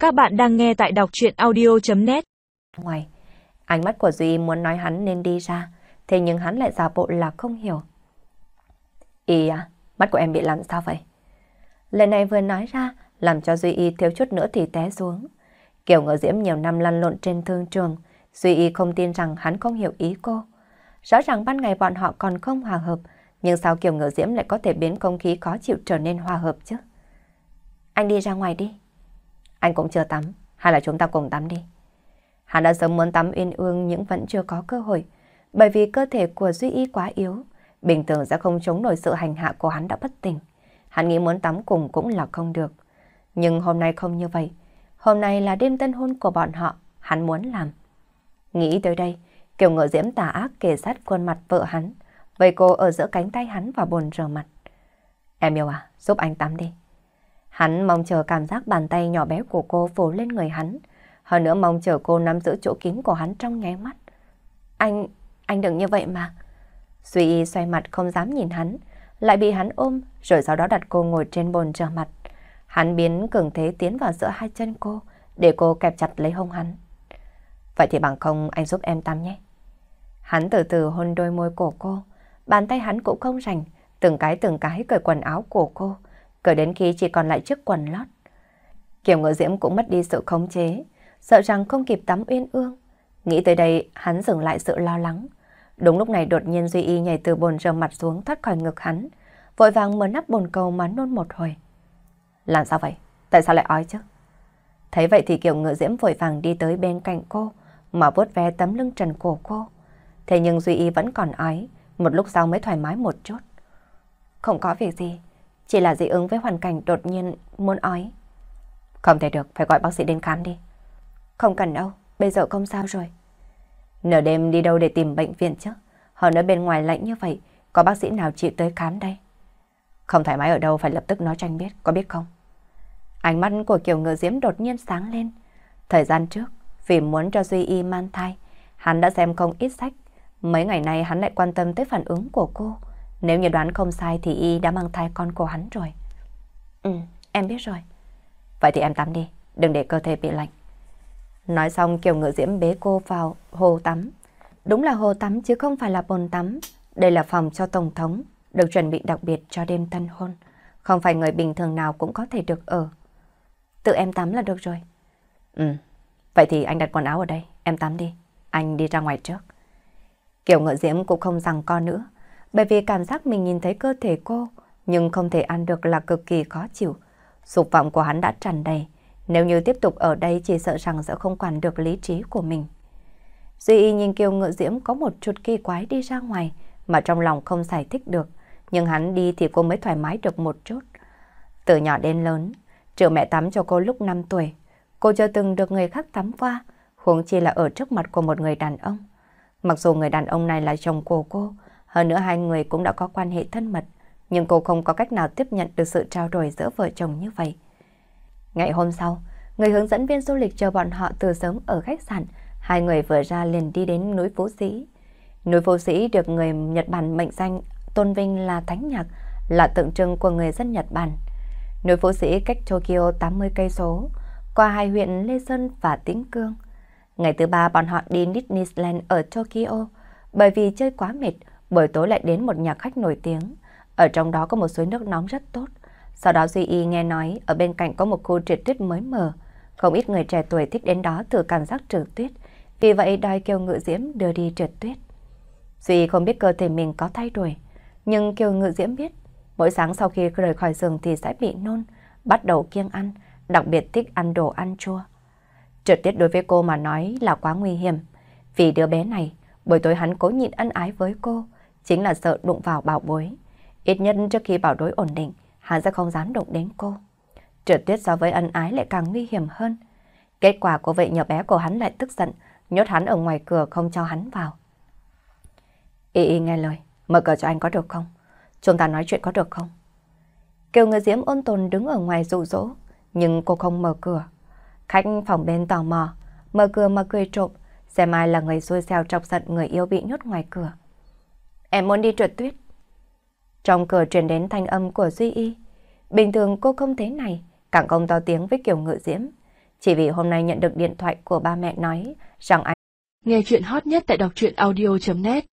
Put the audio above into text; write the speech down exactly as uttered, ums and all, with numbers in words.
Các bạn đang nghe tại đọc truyện audio chấm net. Ngoài, ánh mắt của Duy muốn nói hắn nên đi ra, thế nhưng hắn lại giả bộ là không hiểu. Y à, mắt của em bị làm sao vậy? Lời này vừa nói ra, làm cho Duy Y thiếu chút nữa thì té xuống. Kiều Ngự Diễm nhiều năm lăn lộn trên thương trường, Duy Y không tin rằng hắn không hiểu ý cô. Rõ ràng ban ngày bọn họ còn không hòa hợp, nhưng sao Kiều Ngự Diễm lại có thể biến không khí khó chịu trở nên hòa hợp chứ? Anh đi ra ngoài đi. Anh cũng chưa tắm, hay là chúng ta cùng tắm đi? Hắn đã sớm muốn tắm uyên ương nhưng vẫn chưa có cơ hội, bởi vì cơ thể của Duy Y quá yếu, bình thường sẽ không chống nổi sự hành hạ của hắn đã bất tỉnh. Hắn nghĩ muốn tắm cùng cũng là không được. Nhưng hôm nay không như vậy. Hôm nay là đêm tân hôn của bọn họ, hắn muốn làm. Nghĩ tới đây, Kiều Ngự Diễm tà ác kề sát khuôn mặt vợ hắn, vây cô ở giữa cánh tay hắn và bồn rửa mặt. Em yêu à, giúp anh tắm đi. Hắn mong chờ cảm giác bàn tay nhỏ bé của cô phủ lên người hắn, hơn nữa mong chờ cô nắm giữ chỗ kín của hắn trong nháy mắt. Anh, anh đừng như vậy mà. Duy Y xoay mặt không dám nhìn hắn, lại bị hắn ôm, rồi sau đó đặt cô ngồi trên bồn rửa mặt. Hắn biến cường thế tiến vào giữa hai chân cô, để cô kẹp chặt lấy hông hắn. Vậy thì bằng không anh giúp em tắm nhé. Hắn từ từ hôn đôi môi của cô, bàn tay hắn cũng không rảnh, từng cái từng cái cởi quần áo của cô, cởi đến khi chỉ còn lại chiếc quần lót. Kiều Ngự Diễm cũng mất đi sự khống chế, sợ rằng không kịp tắm uyên ương. Nghĩ tới đây, hắn dừng lại sự lo lắng. Đúng lúc này đột nhiên Duy Y nhảy từ bồn rửa mặt xuống thoát khỏi ngực hắn, vội vàng mở nắp bồn cầu mà nôn một hồi. Làm sao vậy? Tại sao lại ói chứ? Thấy vậy thì Kiều Ngự Diễm vội vàng đi tới bên cạnh cô, mà vuốt ve tấm lưng trần của cô. Thế nhưng Duy Y vẫn còn ói, một lúc sau mới thoải mái một chút. Không có việc gì, chỉ là dị ứng với hoàn cảnh đột nhiên muốn ói. Không thể được, phải gọi bác sĩ đến khám đi. Không cần đâu, bây giờ không sao rồi. Nửa đêm đi đâu để tìm bệnh viện chứ? Hơn nữa bên ngoài lạnh như vậy, có bác sĩ nào chịu tới khám đây? Không thoải mái ở đâu phải lập tức nói cho anh biết, có biết không? Ánh mắt của Kiều Ngự Diễm đột nhiên sáng lên. Thời gian trước, vì muốn cho Duy Y mang thai, hắn đã xem không ít sách. Mấy ngày nay hắn lại quan tâm tới phản ứng của cô. Nếu như đoán không sai thì Y đã mang thai con của hắn rồi. Ừ, em biết rồi. Vậy thì em tắm đi, đừng để cơ thể bị lạnh. Nói xong Kiều Ngự Diễm bế cô vào hồ tắm. Đúng là hồ tắm chứ không phải là bồn tắm. Đây là phòng cho tổng thống, được chuẩn bị đặc biệt cho đêm tân hôn. Không phải người bình thường nào cũng có thể được ở. Tự em tắm là được rồi. Ừ, vậy thì anh đặt quần áo ở đây, em tắm đi. Anh đi ra ngoài trước. Kiều Ngự Diễm cũng không giằng co nữa, bởi vì cảm giác mình nhìn thấy cơ thể cô, nhưng không thể ăn được là cực kỳ khó chịu. Dục vọng của hắn đã tràn đầy, nếu như tiếp tục ở đây chỉ sợ rằng sẽ không quản được lý trí của mình. Duy Y nhìn Kiều Ngự Diễm có một chút kỳ quái đi ra ngoài, mà trong lòng không giải thích được, nhưng hắn đi thì cô mới thoải mái được một chút. Từ nhỏ đến lớn, trừ mẹ tắm cho cô lúc năm tuổi, cô chưa từng được người khác tắm qua, huống chi là ở trước mặt của một người đàn ông. Mặc dù người đàn ông này là chồng của cô, hơn nữa hai người cũng đã có quan hệ thân mật, nhưng cô không có cách nào tiếp nhận được sự trao đổi giữa vợ chồng như vậy. Ngày hôm sau, người hướng dẫn viên du lịch chờ bọn họ từ sớm ở khách sạn, hai người vừa ra liền đi đến núi Phú Sĩ. Núi Phú Sĩ được người Nhật Bản mệnh danh tôn vinh là thánh nhạc, là tượng trưng của người dân Nhật Bản. Núi Phú Sĩ cách Tokyo tám mươi cây số, qua hai huyện Lê Sơn và Tĩnh Cương. Ngày thứ ba bọn họ đi Disneyland ở Tokyo, bởi vì chơi quá mệt, buổi tối lại đến một nhà khách nổi tiếng. Ở trong đó có một suối nước nóng rất tốt. Sau đó Duy Y nghe nói ở bên cạnh có một khu trượt tuyết mới mở. Không ít người trẻ tuổi thích đến đó thử cảm giác trượt tuyết, vì vậy đòi Kiều Ngự Diễm đưa đi trượt tuyết. Duy Y không biết cơ thể mình có thay đổi, nhưng Kiều Ngự Diễm biết mỗi sáng sau khi rời khỏi giường thì sẽ bị nôn, bắt đầu kiêng ăn, đặc biệt thích ăn đồ ăn chua. Trượt tuyết đối với cô mà nói là quá nguy hiểm. Vì đứa bé này, buổi tối hắn cố nhịn ân ái với cô, chính là sợ đụng vào bảo bối. Ít nhất trước khi bảo bối ổn định, hắn sẽ không dám đụng đến cô. Trượt tuyết so với ân ái lại càng nguy hiểm hơn. Kết quả của vậy nhỏ bé của hắn lại tức giận, nhốt hắn ở ngoài cửa không cho hắn vào. Y Y nghe lời, mở cửa cho anh có được không? Chúng ta nói chuyện có được không? Kiều Ngự Diễm ôn tồn đứng ở ngoài dụ dỗ, nhưng cô không mở cửa. Khách phòng bên tò mò, mở cửa mà cười trộm, xem ai là người xui xẻo chọc giận người yêu bị nhốt ngoài cửa. Em muốn đi trượt tuyết. Trong cửa truyền đến thanh âm của Duy Y. Bình thường cô không thế này, càng không to tiếng với Kiều Ngự Diễm. chỉ vì hôm nay nhận được điện thoại của ba mẹ nói rằng anh nghe chuyện hot nhất tại đọc truyện audio chấm net.